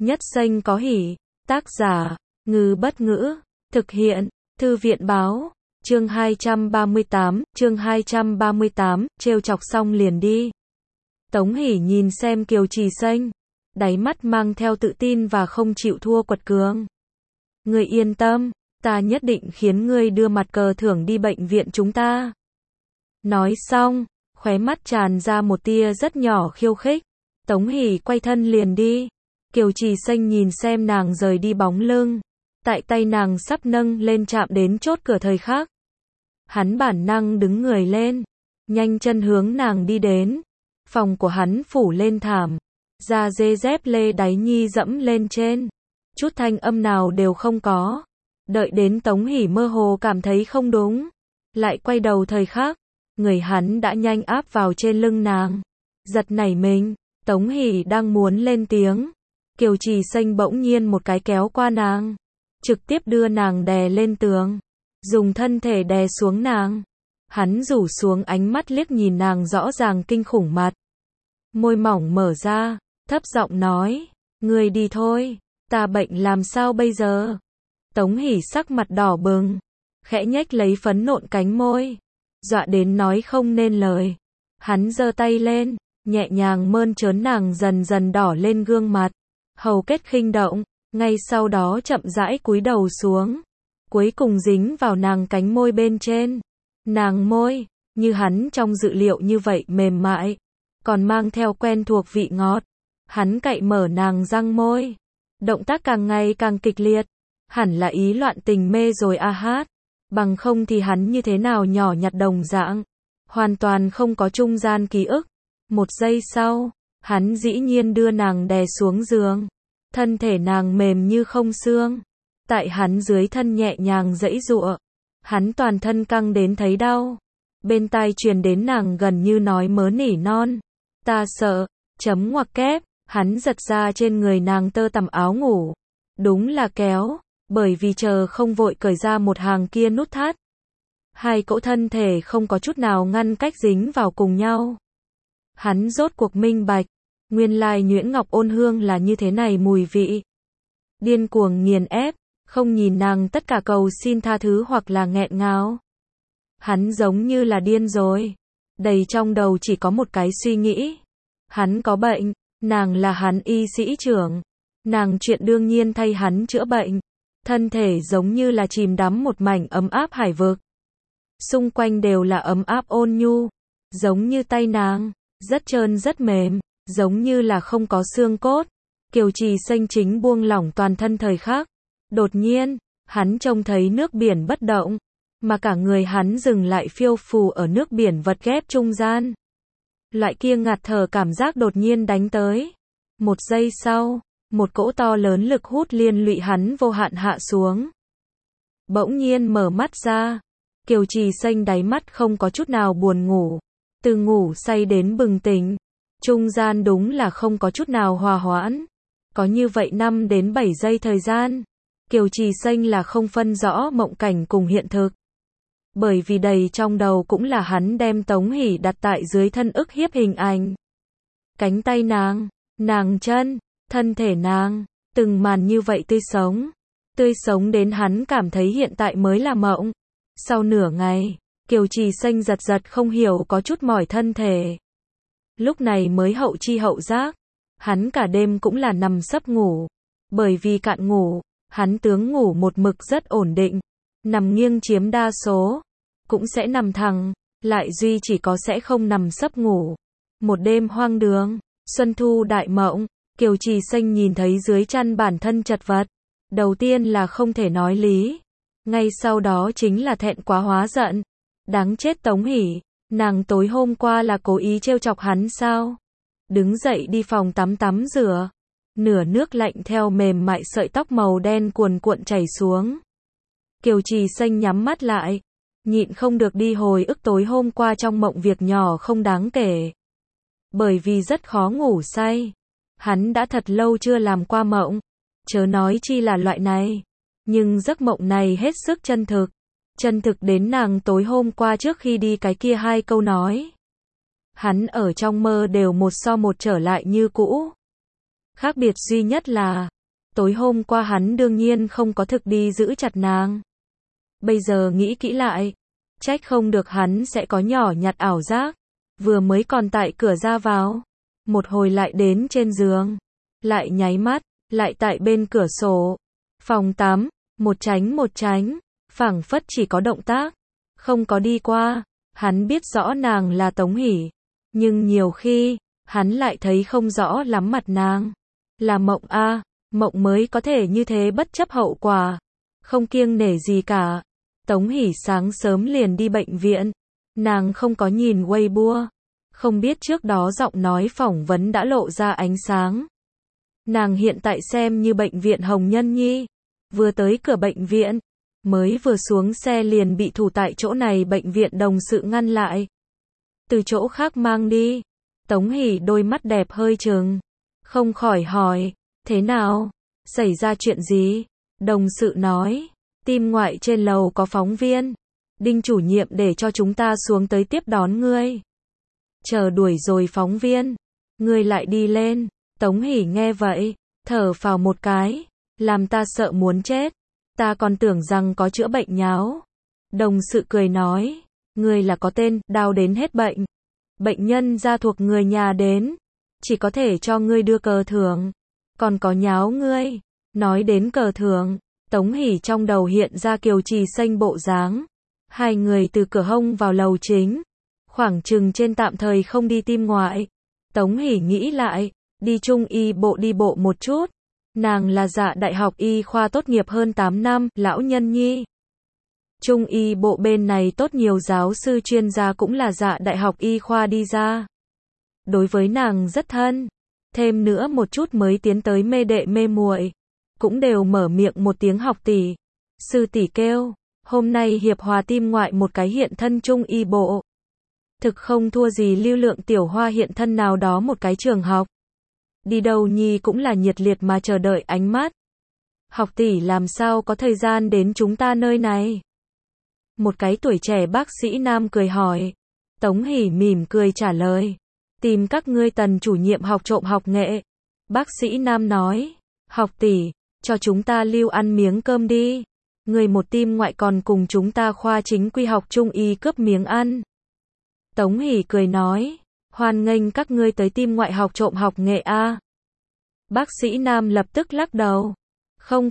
Nhất xanh có hỉ. Tác giả, Ngư Bất Ngữ. Thực hiện, Thư viện Báo. Chương 238, trêu chọc xong liền đi. Tống Hỷ nhìn xem Kiều Trì Xanh, đáy mắt mang theo tự tin và không chịu thua quật cường. Ngươi yên tâm, ta nhất định khiến ngươi đưa mặt cờ thưởng đi bệnh viện chúng ta. Nói xong, khóe mắt tràn ra một tia rất nhỏ khiêu khích. Tống Hỷ quay thân liền đi. Kiều Trì Xanh nhìn xem nàng rời đi bóng lưng. Tại tay nàng sắp nâng lên chạm đến chốt cửa thời khắc. Hắn bản năng đứng người lên, nhanh chân hướng nàng đi đến. Phòng của hắn phủ lên thảm, da dê dép lê đáy nhi dẫm lên trên. Chút thanh âm nào đều không có. Đợi đến Tống Hỷ mơ hồ cảm thấy không đúng, lại quay đầu thời khắc, người hắn đã nhanh áp vào trên lưng nàng. Giật nảy mình, Tống Hỷ đang muốn lên tiếng, Kiều Trì Xanh bỗng nhiên một cái kéo qua nàng, trực tiếp đưa nàng đè lên tường, dùng thân thể đè xuống nàng. Hắn rủ xuống ánh mắt liếc nhìn nàng rõ ràng kinh khủng mặt. Môi mỏng mở ra, thấp giọng nói, ngươi đi thôi, ta bệnh làm sao bây giờ? Tống Hỷ sắc mặt đỏ bừng, khẽ nhếch lấy phấn nộn cánh môi, dọa đến nói không nên lời. Hắn giơ tay lên, nhẹ nhàng mơn trớn nàng dần dần đỏ lên gương mặt, hầu kết khinh động, ngay sau đó chậm rãi cúi đầu xuống, cuối cùng dính vào nàng cánh môi bên trên. Nàng môi, như hắn trong dự liệu như vậy mềm mại, còn mang theo quen thuộc vị ngọt. Hắn cạy mở nàng răng môi, động tác càng ngày càng kịch liệt, hẳn là ý loạn tình mê rồi a hát, bằng không thì hắn như thế nào nhỏ nhặt đồng dạng, hoàn toàn không có trung gian ký ức. Một giây sau, hắn dĩ nhiên đưa nàng đè xuống giường, thân thể nàng mềm như không xương, tại hắn dưới thân nhẹ nhàng giãy giụa, hắn toàn thân căng đến thấy đau. Bên tai truyền đến nàng gần như nói mớ nỉ non, ta sợ, chấm ngoặc kép. Hắn giật ra trên người nàng tơ tằm áo ngủ, đúng là kéo, bởi vì chờ không vội cởi ra một hàng kia nút thắt. Hai cỗ thân thể không có chút nào ngăn cách dính vào cùng nhau. Hắn rốt cuộc minh bạch, nguyên lai nhuyễn ngọc ôn hương là như thế này mùi vị. Điên cuồng nghiền ép, không nhìn nàng tất cả cầu xin tha thứ hoặc là nghẹn ngào. Hắn giống như là điên rồi, đầy trong đầu chỉ có một cái suy nghĩ. Hắn có bệnh. Nàng là hắn y sĩ trưởng, nàng chuyện đương nhiên thay hắn chữa bệnh. Thân thể giống như là chìm đắm một mảnh ấm áp hải vực. Xung quanh đều là ấm áp ôn nhu, giống như tay nàng, rất trơn rất mềm, giống như là không có xương cốt. Kiều Trì Xanh chính buông lỏng toàn thân thời khắc. Đột nhiên, hắn trông thấy nước biển bất động, mà cả người hắn dừng lại phiêu phù ở nước biển vật ghép trung gian. Loại kia ngạt thở cảm giác đột nhiên đánh tới. Một giây sau, một cỗ to lớn lực hút liên lụy hắn vô hạn hạ xuống. Bỗng nhiên mở mắt ra, Kiều Trì Xanh đáy mắt không có chút nào buồn ngủ, từ ngủ say đến bừng tỉnh, trung gian đúng là không có chút nào hòa hoãn. Có như vậy 5 đến 7 giây thời gian, Kiều Trì Xanh là không phân rõ mộng cảnh cùng hiện thực. Bởi vì đầy trong đầu cũng là hắn đem Tống Hỷ đặt tại dưới thân ức hiếp hình ảnh. Cánh tay nàng, nàng chân, thân thể nàng, từng màn như vậy tươi sống đến hắn cảm thấy hiện tại mới là mộng. Sau nửa ngày, Kiều Trì Xanh giật giật không hiểu có chút mỏi thân thể. Lúc này mới hậu chi hậu giác, hắn cả đêm cũng là nằm sấp ngủ. Bởi vì cạn ngủ, hắn tướng ngủ một mực rất ổn định. Nằm nghiêng chiếm đa số, cũng sẽ nằm thẳng, lại duy chỉ có sẽ không nằm sấp ngủ. Một đêm hoang đường, xuân thu đại mộng, Kiều Trì Xanh nhìn thấy dưới chăn bản thân chật vật. Đầu tiên là không thể nói lý, ngay sau đó chính là thẹn quá hóa giận. Đáng chết Tống Hỷ, nàng tối hôm qua là cố ý trêu chọc hắn sao? Đứng dậy đi phòng tắm rửa, nửa nước lạnh theo mềm mại sợi tóc màu đen cuồn cuộn chảy xuống. Kiều Trì Xanh nhắm mắt lại, nhịn không được đi hồi ức tối hôm qua trong mộng việc nhỏ không đáng kể. Bởi vì rất khó ngủ say, hắn đã thật lâu chưa làm qua mộng, chớ nói chi là loại này. Nhưng giấc mộng này hết sức chân thực đến nàng tối hôm qua trước khi đi cái kia 2 câu nói. Hắn ở trong mơ đều một so một trở lại như cũ. Khác biệt duy nhất là, Tối hôm qua hắn đương nhiên không có thực đi giữ chặt nàng. Bây giờ nghĩ kỹ lại, trách không được hắn sẽ có nhỏ nhặt ảo giác. Vừa mới còn tại cửa ra vào, một hồi lại đến trên giường, lại nháy mắt, lại tại bên cửa sổ. Phòng tắm, một tránh, phảng phất chỉ có động tác, không có đi qua. Hắn biết rõ nàng là Tống Hỷ, nhưng nhiều khi, hắn lại thấy không rõ lắm mặt nàng. Là mộng a, mộng mới có thể như thế bất chấp hậu quả, không kiêng nể gì cả. Tống Hỷ sáng sớm liền đi bệnh viện, nàng không có nhìn Weibo, không biết trước đó giọng nói phỏng vấn đã lộ ra ánh sáng. Nàng hiện tại xem như bệnh viện Hồng Nhân Nhi, vừa tới cửa bệnh viện, mới vừa xuống xe liền bị thủ tại chỗ này bệnh viện đồng sự ngăn lại. Từ chỗ khác mang đi. Tống Hỷ đôi mắt đẹp hơi trừng, không khỏi hỏi, thế nào? Xảy ra chuyện gì? Đồng sự nói, tim ngoại trên lầu có phóng viên. Đinh chủ nhiệm để cho chúng ta xuống tới tiếp đón ngươi. Chờ đuổi rồi phóng viên, ngươi lại đi lên. Tống Hỷ nghe vậy, thở phào một cái, làm ta sợ muốn chết. Ta còn tưởng rằng có chữa bệnh nháo. Đồng sự cười nói, ngươi là có tên, đau đến hết bệnh. Bệnh nhân gia thuộc người nhà đến, chỉ có thể cho ngươi đưa cờ thưởng. Còn có nháo ngươi. Nói đến cờ thưởng, Tống Hỷ trong đầu hiện ra Kiều Trì Xanh bộ dáng. Hai người từ cửa hông vào lầu chính, khoảng chừng trên tạm thời không đi tim ngoại. Tống Hỷ nghĩ lại, đi Trung y bộ đi bộ một chút. Nàng là Dạ Đại học y khoa tốt nghiệp hơn 8 năm, lão nhân nhi. Trung y bộ bên này tốt nhiều giáo sư chuyên gia cũng là Dạ Đại học y khoa đi ra. Đối với nàng rất thân. Thêm nữa một chút mới tiến tới mê đệ mê muội, cũng đều mở miệng một tiếng học tỷ. Sư tỷ kêu, hôm nay hiệp hòa tim ngoại một cái hiện thân Trung y bộ. Thực không thua gì Lưu Lượng Tiểu Hoa hiện thân nào đó một cái trường học. Đi đâu nhi cũng là nhiệt liệt mà chờ đợi ánh mắt. Học tỷ làm sao có thời gian đến chúng ta nơi này? Một cái tuổi trẻ bác sĩ nam cười hỏi. Tống Hỷ mỉm cười trả lời. Tìm các ngươi Tần chủ nhiệm học trộm học nghệ. Bác sĩ nam nói. Học tỷ, cho chúng ta lưu ăn miếng cơm đi. Người một tim ngoại còn cùng chúng ta khoa chính quy học Trung y cướp miếng ăn. Tống Hỷ cười nói. Hoan nghênh các ngươi tới tim ngoại học trộm học nghệ a. Bác sĩ nam lập tức lắc đầu. Không,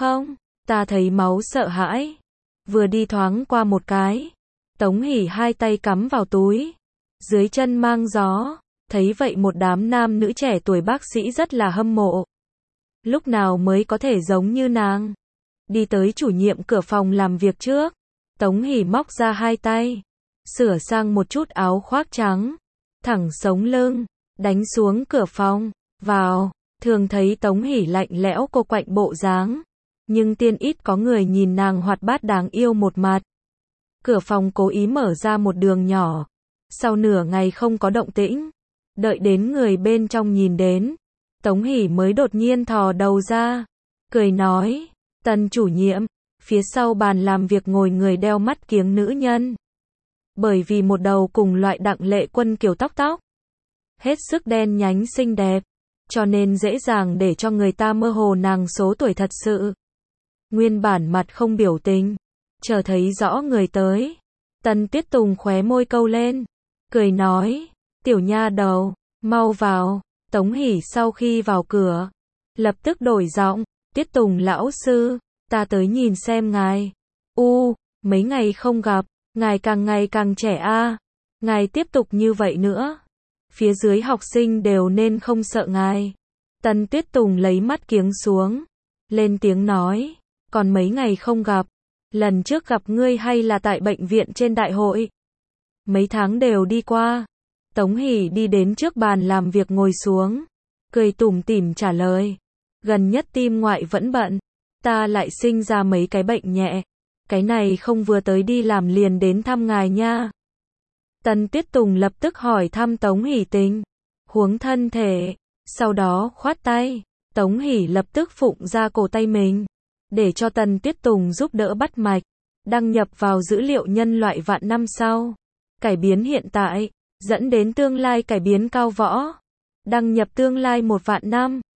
ta thấy máu sợ hãi. Vừa đi thoáng qua một cái. Tống Hỷ hai tay cắm vào túi. Dưới chân mang gió. Thấy vậy một đám nam nữ trẻ tuổi bác sĩ rất là hâm mộ. Lúc nào mới có thể giống như nàng. Đi tới chủ nhiệm cửa phòng làm việc trước. Tống Hỷ móc ra hai tay. Sửa sang một chút áo khoác trắng. Thẳng sống lưng. Đánh xuống cửa phòng. Vào. Thường thấy Tống Hỷ lạnh lẽo cô quạnh bộ dáng. Nhưng tiên ít có người nhìn nàng hoạt bát đáng yêu một mặt. Cửa phòng cố ý mở ra một đường nhỏ. Sau nửa ngày không có động tĩnh. Đợi đến người bên trong nhìn đến. Tống Hỷ mới đột nhiên thò đầu ra. Cười nói. Tần chủ nhiệm. Phía sau bàn làm việc ngồi người đeo mắt kiếng nữ nhân. Bởi vì một đầu cùng loại Đặng Lệ Quân kiểu tóc. Hết sức đen nhánh xinh đẹp. Cho nên dễ dàng để cho người ta mơ hồ nàng số tuổi thật sự. Nguyên bản mặt không biểu tình. Chờ thấy rõ người tới. Tần Tuyết Tùng khóe môi câu lên. Cười nói. Tiểu nha đầu. Mau vào. Tống Hỷ sau khi vào cửa. Lập tức đổi giọng. Tuyết Tùng lão sư. Ta tới nhìn xem ngài. Mấy ngày không gặp. Ngài càng ngày càng trẻ a. Ngài tiếp tục như vậy nữa. Phía dưới học sinh đều nên không sợ ngài. Tần Tuyết Tùng lấy mắt kiếng xuống. Lên tiếng nói. Còn mấy ngày không gặp. Lần trước gặp ngươi hay là tại bệnh viện trên đại hội? Mấy tháng đều đi qua. Tống Hỷ đi đến trước bàn làm việc ngồi xuống. Cười tủm tỉm trả lời. Gần nhất tim ngoại vẫn bận. Ta lại sinh ra mấy cái bệnh nhẹ. Cái này không vừa tới đi làm liền đến thăm ngài nha. Tần Tuyết Tùng lập tức hỏi thăm Tống Hỷ tình huống thân thể. Sau đó khoát tay. Tống Hỷ lập tức phụng ra cổ tay mình. Để cho Tần Tuyết Tùng giúp đỡ bắt mạch. Đăng nhập vào dữ liệu nhân loại vạn năm sau. Cải biến hiện tại. Dẫn đến tương lai cải biến cao võ. Đăng nhập tương lai 1 vạn năm.